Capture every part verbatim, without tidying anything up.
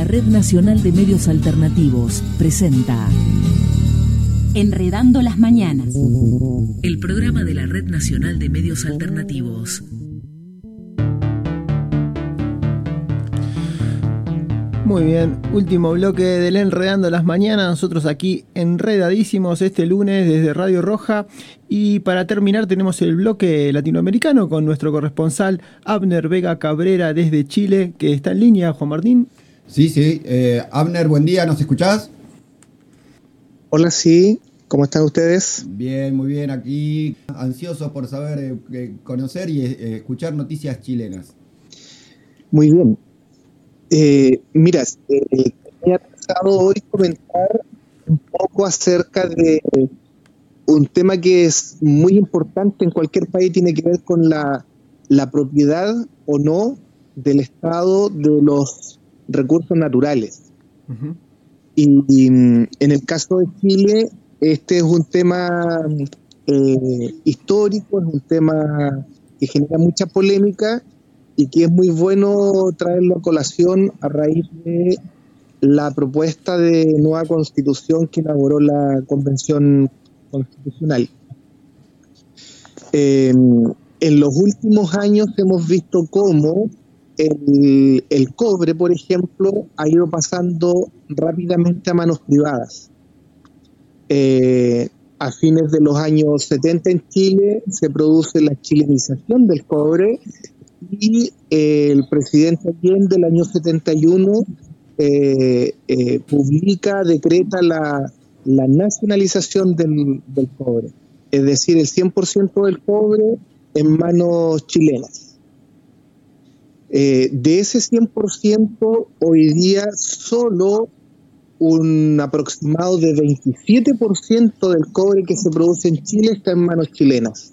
Red Nacional de Medios Alternativos presenta Enredando las Mañanas, el programa de la Red Nacional de Medios Alternativos. Muy bien, último bloque del Enredando las Mañanas, nosotros aquí enredadísimos este lunes desde Radio Roja, y para terminar tenemos el bloque latinoamericano con nuestro corresponsal Abner Vega Cabrera desde Chile, que está en línea. Juan Martín. Sí, sí, eh, Abner, buen día, ¿nos escuchás? Hola, sí, ¿cómo están ustedes? Bien, muy bien, aquí ansiosos por saber, eh, conocer y eh, escuchar noticias chilenas. Muy bien. Eh, mira, eh, me ha pensado hoy comentar un poco acerca de un tema que es muy importante en cualquier país, tiene que ver con la, la propiedad o no del Estado de los recursos naturales. Uh-huh. Y, y en el caso de Chile, este es un tema eh, histórico, es un tema que genera mucha polémica y que es muy bueno traerlo a colación a raíz de la propuesta de nueva constitución que elaboró la Convención Constitucional. Eh, en los últimos años hemos visto cómo el, el cobre, por ejemplo, ha ido pasando rápidamente a manos privadas. Eh, a fines de los años setenta en Chile se produce la chilenización del cobre, y eh, el presidente Allende del año setenta y uno eh, eh, publica, decreta la, la nacionalización del, del cobre, es decir, el cien por ciento del cobre en manos chilenas. Eh, de ese cien por ciento, hoy día solo un aproximado de veintisiete por ciento del cobre que se produce en Chile está en manos chilenas.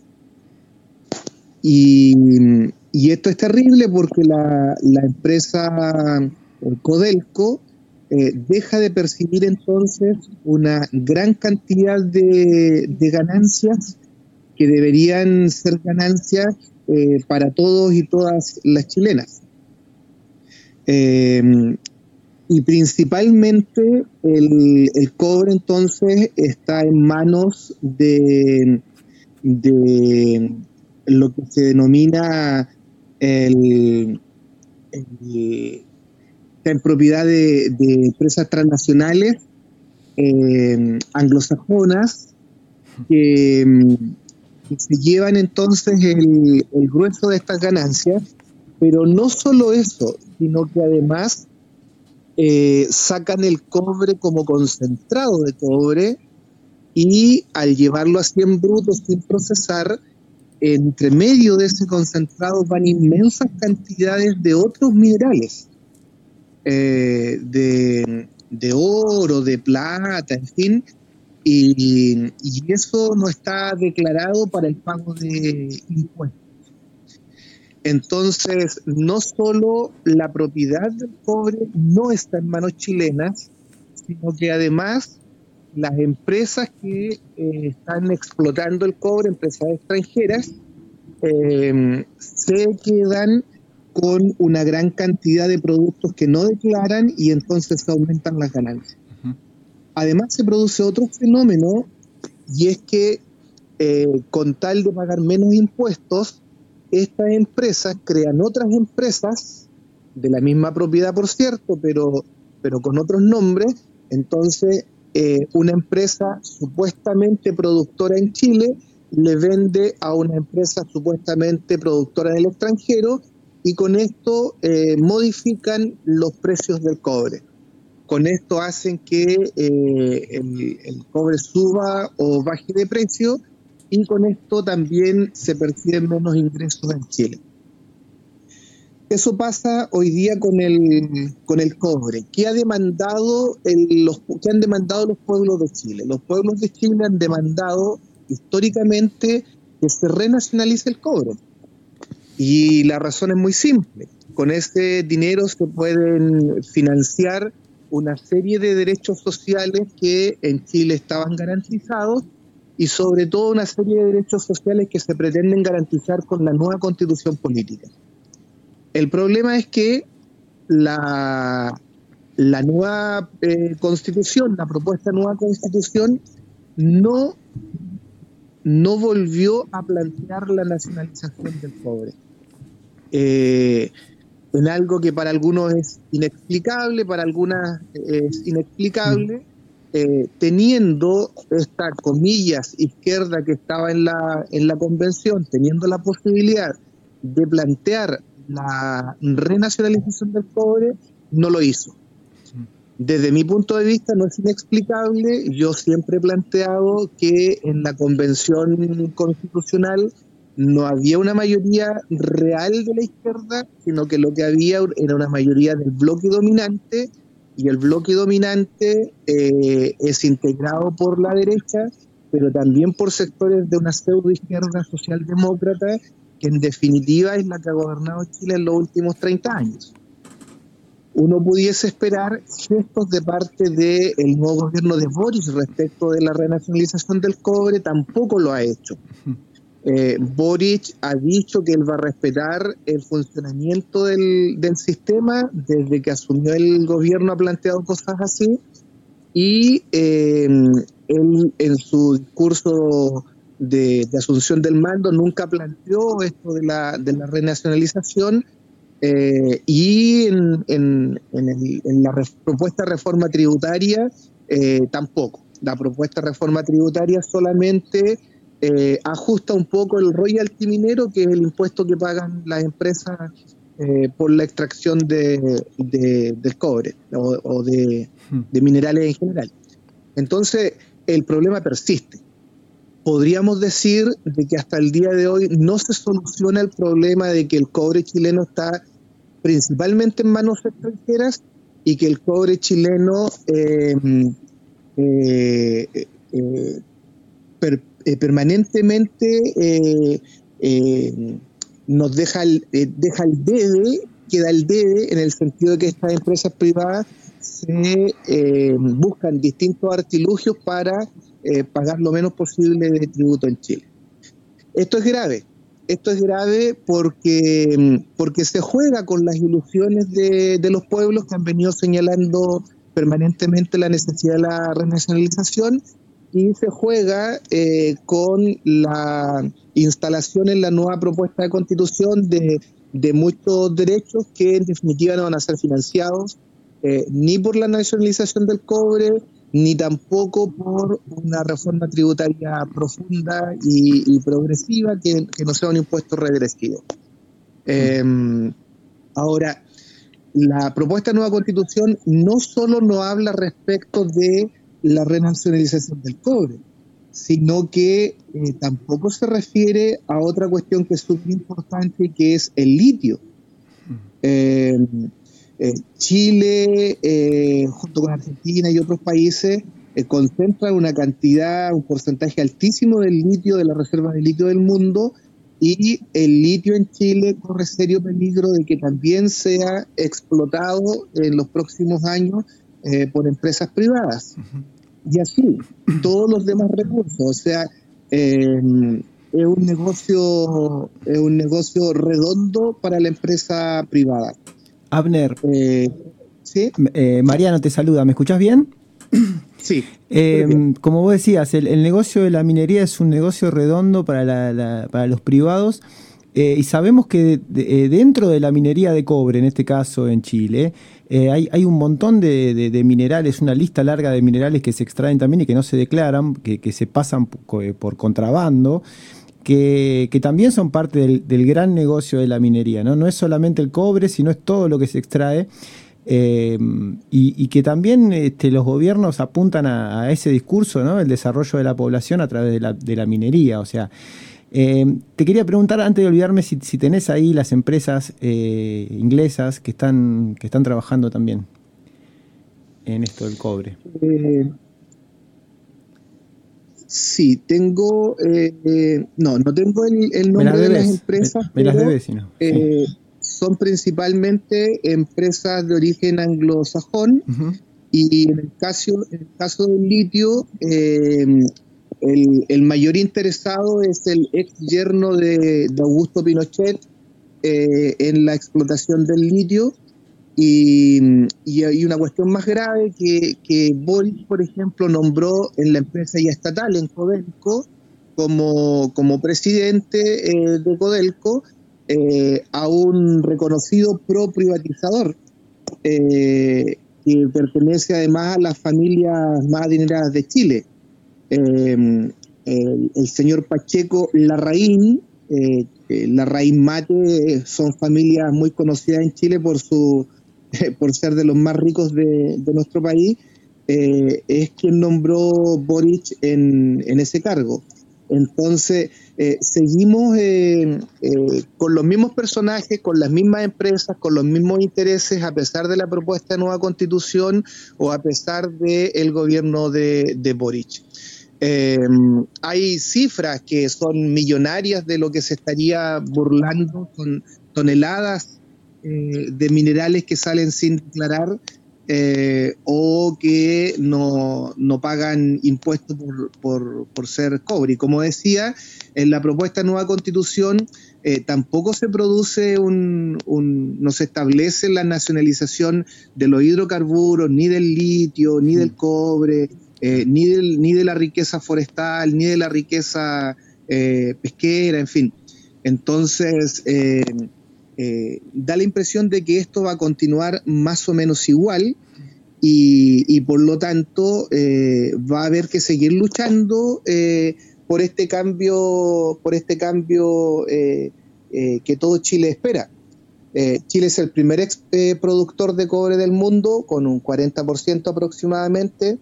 Y, y esto es terrible porque la, la empresa Codelco eh, deja de percibir entonces una gran cantidad de, de ganancias que deberían ser ganancias eh, para todos y todas las chilenas. Eh, y principalmente el, el cobre entonces está en manos de... de lo que se denomina el, el, en propiedad de, de empresas transnacionales eh, anglosajonas que, que se llevan entonces el, el grueso de estas ganancias, pero no solo eso, sino que además eh, sacan el cobre como concentrado de cobre y al llevarlo así en bruto sin procesar, entre medio de ese concentrado van inmensas cantidades de otros minerales, eh, de, de oro, de plata, en fin, y, y eso no está declarado para el pago de impuestos. Entonces, no solo la propiedad del cobre no está en manos chilenas, sino que además las empresas que eh, están explotando el cobre, empresas extranjeras, eh, se quedan con una gran cantidad de productos que no declaran y entonces se aumentan las ganancias. Uh-huh. Además se produce otro fenómeno, y es que eh, con tal de pagar menos impuestos, estas empresas crean otras empresas de la misma propiedad, por cierto, pero, pero con otros nombres. Entonces Eh, una empresa supuestamente productora en Chile le vende a una empresa supuestamente productora en el extranjero, y con esto eh, modifican los precios del cobre. Con esto hacen que eh, el, el cobre suba o baje de precio, y con esto también se perciben menos ingresos en Chile. Eso pasa hoy día con el con el cobre. ¿Qué ha demandado el, los qué han demandado los pueblos de Chile? Los pueblos de Chile han demandado históricamente que se renacionalice el cobre. Y la razón es muy simple. Con ese dinero se pueden financiar una serie de derechos sociales que en Chile estaban garantizados, y sobre todo una serie de derechos sociales que se pretenden garantizar con la nueva constitución política. El problema es que la, la nueva eh, constitución, la propuesta de nueva constitución, no, no volvió a plantear la nacionalización del cobre. Eh, en algo que para algunos es inexplicable, para algunas es inexplicable, eh, teniendo esta, comillas, izquierda que estaba en la, en la convención, teniendo la posibilidad de plantear la renacionalización del cobre, no lo hizo. Desde mi punto de vista no es inexplicable. Yo siempre he planteado que en la convención constitucional no había una mayoría real de la izquierda, sino que lo que había era una mayoría del bloque dominante, y el bloque dominante eh, es integrado por la derecha, pero también por sectores de una pseudo izquierda socialdemócrata, que en definitiva es la que ha gobernado Chile en los últimos treinta años. Uno pudiese esperar gestos de parte del nuevo gobierno de Boric respecto de la renacionalización del cobre, tampoco lo ha hecho. Eh, Boric ha dicho que él va a respetar el funcionamiento del, del sistema. Desde que asumió el gobierno ha planteado cosas así, y eh, él en su discurso de, de asunción del mando nunca planteó esto de la, de la renacionalización. Eh, y en, en, en, el, en la re, propuesta de reforma tributaria eh, tampoco. La propuesta de reforma tributaria solamente eh, ajusta un poco el royalty minero, que es el impuesto que pagan las empresas eh, por la extracción de, de, del cobre o, o de, de minerales en general. Entonces el problema persiste. Podríamos decir de que hasta el día de hoy no se soluciona el problema de que el cobre chileno está principalmente en manos extranjeras, y que el cobre chileno eh, eh, eh, per, eh, permanentemente eh, eh, nos deja el, eh, deja el debe, queda el debe, en el sentido de que estas empresas privadas se eh, buscan distintos artilugios para eh, pagar lo menos posible de tributo en Chile. Esto es grave. Esto es grave porque, porque se juega con las ilusiones de, de los pueblos que han venido señalando permanentemente la necesidad de la renacionalización, y se juega eh, con la instalación en la nueva propuesta de constitución de, de muchos derechos que en definitiva no van a ser financiados eh, ni por la nacionalización del cobre, ni tampoco por una reforma tributaria profunda y, y progresiva que, que no sea un impuesto regresivo. Eh, ahora, la propuesta de nueva constitución no solo no habla respecto de la renacionalización del cobre, sino que eh, tampoco se refiere a otra cuestión que es súper importante, que es el litio. Eh, Eh, Chile, eh, junto con Argentina y otros países, eh, concentran una cantidad, un porcentaje altísimo del litio, de la reserva de litio del mundo, y el litio en Chile corre serio peligro de que también sea explotado en los próximos años eh, por empresas privadas. Uh-huh. Y así, todos los demás recursos. O sea, eh, es un negocio, es un negocio redondo para la empresa privada. Abner, eh, ¿sí? eh, Mariano te saluda, ¿me escuchás bien? Sí. Eh, como vos decías, el, el negocio de la minería es un negocio redondo para, la, la, para los privados, eh, y sabemos que de, de, dentro de la minería de cobre, en este caso en Chile, eh, hay, hay un montón de, de, de minerales, una lista larga de minerales que se extraen también y que no se declaran, que, que se pasan por, por contrabando, Que, que también son parte del, del gran negocio de la minería, ¿no? No es solamente el cobre, sino es todo lo que se extrae, eh, y, y que también este, los gobiernos apuntan a, a ese discurso, ¿no? El desarrollo de la población a través de la, de la minería. O sea, eh, te quería preguntar, antes de olvidarme, si, si tenés ahí las empresas eh, inglesas que están, que están trabajando también en esto del cobre. Eh... Sí, tengo, eh, eh, no, no tengo el, el nombre de las empresas, me, me las debes, si no. eh, sí. Son principalmente empresas de origen anglosajón, uh-huh. y en el caso, en el caso del litio, eh, el, el mayor interesado es el ex yerno de, de Augusto Pinochet eh, en la explotación del litio, Y, y hay una cuestión más grave que, que Boric, por ejemplo, nombró en la empresa ya estatal, en Codelco, como, como presidente eh, de Codelco, eh, a un reconocido pro privatizador, eh, que pertenece además a las familias más adineradas de Chile. Eh, el, el señor Pacheco Larraín, eh, Larraín Mate, son familias muy conocidas en Chile por su por ser de los más ricos de, de nuestro país, eh, es quien nombró Boric en, en ese cargo. Entonces, eh, seguimos eh, eh, con los mismos personajes, con las mismas empresas, con los mismos intereses, a pesar de la propuesta de nueva constitución o a pesar del gobierno de, de Boric. Eh, hay cifras que son millonarias de lo que se estaría burlando, con toneladas eh, de minerales que salen sin declarar eh, o que no, no pagan impuestos por, por, por ser cobre. Y como decía, en la propuesta de nueva constitución eh, tampoco se produce un, un, no se establece la nacionalización de los hidrocarburos, ni del litio, ni del cobre, eh, ni, del, ni de la riqueza forestal, ni de la riqueza eh, pesquera, en fin. Entonces, eh, eh, da la impresión de que esto va a continuar más o menos igual y, y por lo tanto eh, va a haber que seguir luchando eh, por este cambio, por este cambio eh, eh, que todo Chile espera. Eh, Chile es el primer ex, eh, productor de cobre del mundo, con un cuarenta por ciento aproximadamente.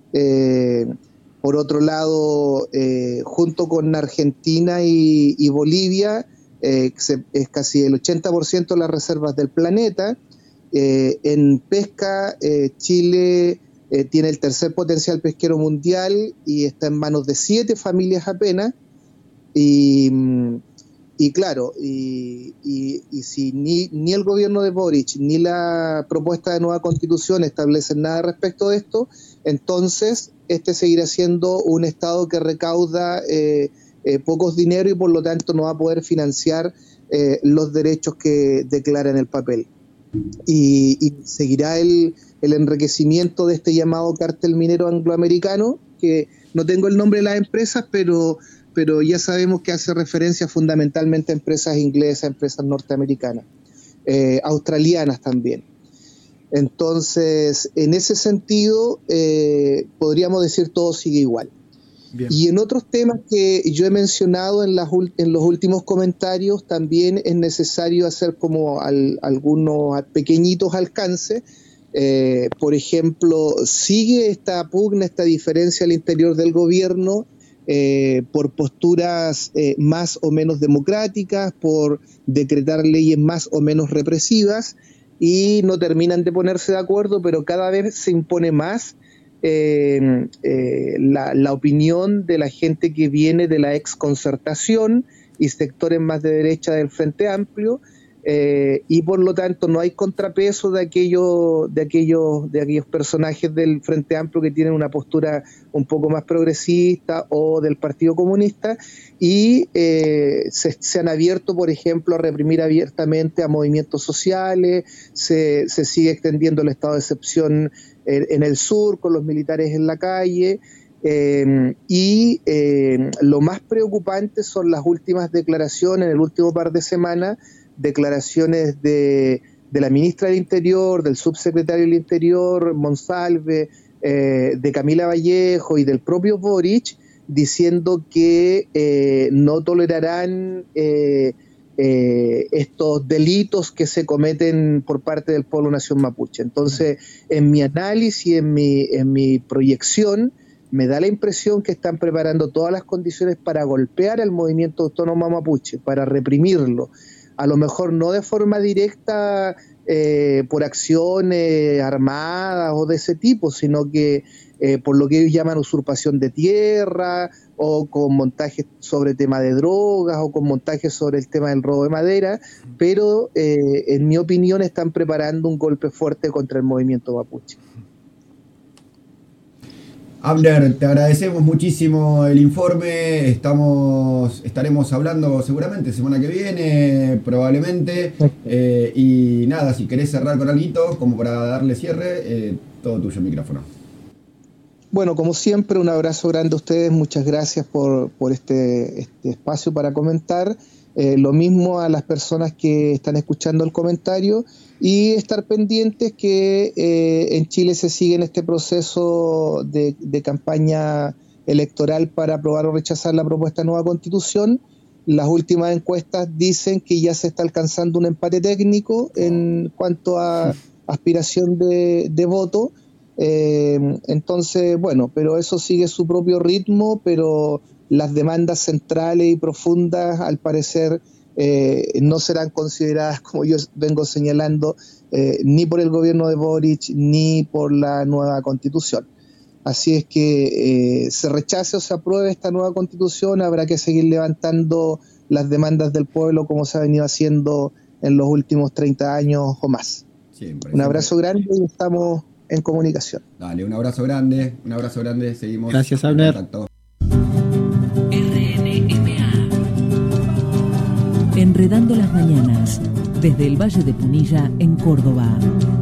Eh, por otro lado, eh, junto con Argentina y, y Bolivia, eh, se, es casi el ochenta por ciento de las reservas del planeta. Eh, en pesca, eh, Chile eh, tiene el tercer potencial pesquero mundial y está en manos de siete familias apenas. Y, y claro, y, y, y si ni, ni el gobierno de Boric ni la propuesta de nueva constitución establecen nada respecto de esto, entonces este seguirá siendo un Estado que recauda eh, eh, pocos dinero y por lo tanto no va a poder financiar eh, los derechos que declara en el papel. Y, y seguirá el, el enriquecimiento de este llamado cártel minero angloamericano, que no tengo el nombre de las empresas, pero, pero ya sabemos que hace referencia fundamentalmente a empresas inglesas, empresas norteamericanas, eh, australianas también. Entonces, en ese sentido, eh, podríamos decir todo sigue igual. Bien. Y en otros temas que yo he mencionado en, las, en los últimos comentarios, también es necesario hacer como al, algunos pequeñitos alcances. Eh, por ejemplo, sigue esta pugna, esta diferencia al interior del gobierno eh, por posturas eh, más o menos democráticas, por decretar leyes más o menos represivas, y no terminan de ponerse de acuerdo, pero cada vez se impone más eh, eh, la, la opinión de la gente que viene de la exconcertación y sectores más de derecha del Frente Amplio, eh, y por lo tanto no hay contrapeso de aquellos de aquellos de aquellos personajes del Frente Amplio que tienen una postura un poco más progresista o del Partido Comunista, y eh, se, se han abierto, por ejemplo, a reprimir abiertamente a movimientos sociales, se, se sigue extendiendo el estado de excepción en, en el sur con los militares en la calle. Eh, y eh, lo más preocupante son las últimas declaraciones, en el último par de semanas, declaraciones de, de la ministra del Interior, del subsecretario del Interior, Monsalve, eh, de Camila Vallejo y del propio Boric, diciendo que eh, no tolerarán eh, eh, estos delitos que se cometen por parte del pueblo nación mapuche. Entonces, en mi análisis, en mi, en mi proyección, me da la impresión que están preparando todas las condiciones para golpear al movimiento autónomo mapuche, para reprimirlo. A lo mejor no de forma directa eh, por acciones armadas o de ese tipo, sino que eh, por lo que ellos llaman usurpación de tierra, o con montajes sobre tema de drogas, o con montajes sobre el tema del robo de madera, pero eh, en mi opinión están preparando un golpe fuerte contra el movimiento mapuche. Abner, te agradecemos muchísimo el informe. Estamos, estaremos hablando seguramente semana que viene, probablemente. Eh, y nada, si querés cerrar con algo, como para darle cierre, eh, todo tuyo el micrófono. Bueno, como siempre, un abrazo grande a ustedes. Muchas gracias por, por este, este espacio para comentar. Eh, lo mismo a las personas que están escuchando el comentario y estar pendientes que eh, en Chile se sigue en este proceso de, de campaña electoral para aprobar o rechazar la propuesta de nueva constitución. Las últimas encuestas dicen que ya se está alcanzando un empate técnico en cuanto a aspiración de, de voto. Eh, entonces, bueno, pero eso sigue su propio ritmo, pero las demandas centrales y profundas, al parecer, eh, no serán consideradas, como yo vengo señalando, eh, ni por el gobierno de Boric, ni por la nueva Constitución. Así es que eh, se rechace o se apruebe esta nueva Constitución, habrá que seguir levantando las demandas del pueblo como se ha venido haciendo en los últimos treinta años o más. Siempre, un abrazo siempre. grande y estamos en comunicación. Dale, un abrazo grande, un abrazo grande, seguimos. Gracias, Abner. R N M A. Enredando las mañanas, desde el Valle de Punilla, en Córdoba.